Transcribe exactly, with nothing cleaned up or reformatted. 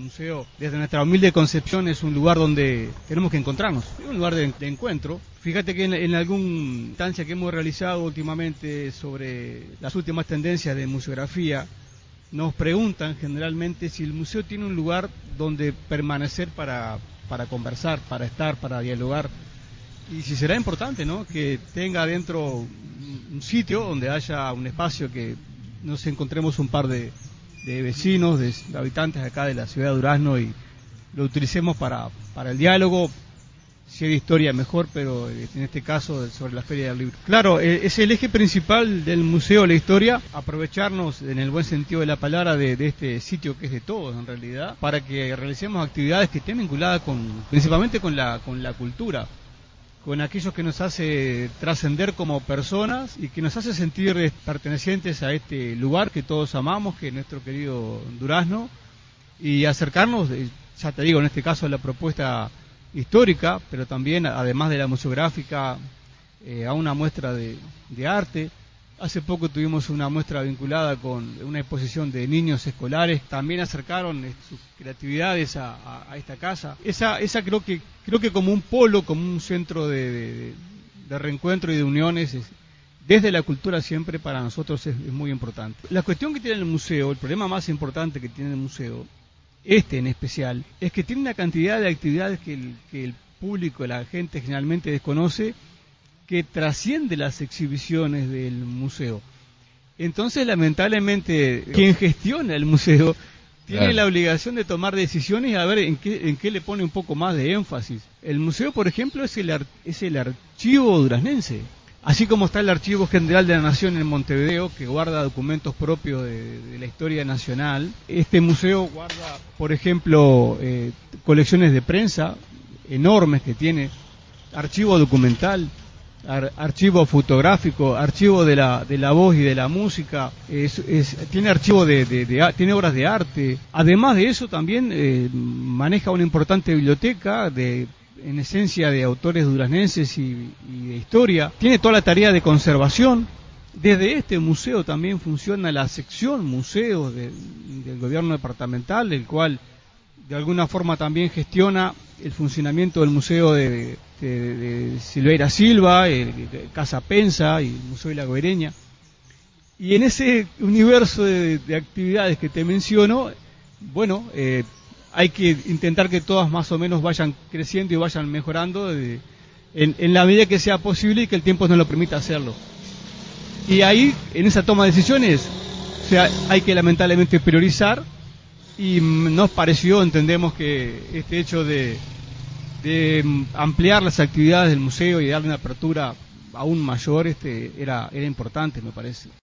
museo, desde nuestra humilde concepción, es un lugar donde tenemos que encontrarnos, es un lugar de, de encuentro. Fíjate que en, en alguna instancia que hemos realizado últimamente sobre las últimas tendencias de museografía, nos preguntan generalmente si el museo tiene un lugar donde permanecer para, para conversar, para estar, para dialogar. Y si será importante, ¿no?, que tenga adentro un sitio donde haya un espacio que nos encontremos un par de, de vecinos, de habitantes acá de la ciudad de Durazno y lo utilicemos para, para el diálogo. Si hay historia mejor, pero en este caso sobre la Feria del Libro. Claro, es el eje principal del museo, la historia, aprovecharnos en el buen sentido de la palabra de, de este sitio que es de todos en realidad, para que realicemos actividades que estén vinculadas con, principalmente con la, con la cultura, con aquellos que nos hace trascender como personas y que nos hace sentir pertenecientes a este lugar que todos amamos, que es nuestro querido Durazno, y acercarnos, ya te digo, en este caso a la propuesta histórica, pero también, además de la museográfica, eh, a una muestra de, de arte. Hace poco tuvimos una muestra vinculada con una exposición de niños escolares, también acercaron eh, sus creatividades a, a, a esta casa. Esa, esa creo que creo que como un polo, como un centro de, de, de reencuentro y de uniones, es, desde la cultura siempre para nosotros es, es muy importante. La cuestión que tiene el museo, el problema más importante que tiene el museo, este en especial, es que tiene una cantidad de actividades que el, que el público, la gente generalmente desconoce, que trasciende las exhibiciones del museo. Entonces, lamentablemente, quien gestiona el museo tiene claro. la obligación de tomar decisiones y a ver en qué, en qué le pone un poco más de énfasis. El museo, por ejemplo, es el, ar, es el archivo duraznense. Así como está el Archivo General de la Nación en Montevideo, que guarda documentos propios de, de la historia nacional, este museo guarda, por ejemplo, eh, colecciones de prensa enormes que tiene, archivo documental, ar, archivo fotográfico, archivo de la, de la voz y de la música, es, es, tiene archivo de, de, de, tiene obras de arte. Además de eso también eh, maneja una importante biblioteca de en esencia de autores duraznenses y, y de historia. Tiene toda la tarea de conservación. Desde este museo también funciona la sección museos de, del gobierno departamental, el cual de alguna forma también gestiona el funcionamiento del museo de, de, de Silveira Silva, el, el Casa Pensa y el Museo de la Goireña. Y en ese universo de, de actividades que te menciono, bueno, eh, hay que intentar que todas más o menos vayan creciendo y vayan mejorando de, en, en la medida que sea posible y que el tiempo nos lo permita hacerlo. Y ahí, en esa toma de decisiones, o sea, hay que lamentablemente priorizar, y nos pareció, entendemos que este hecho de, de ampliar las actividades del museo y darle una apertura aún mayor este era, era importante, me parece.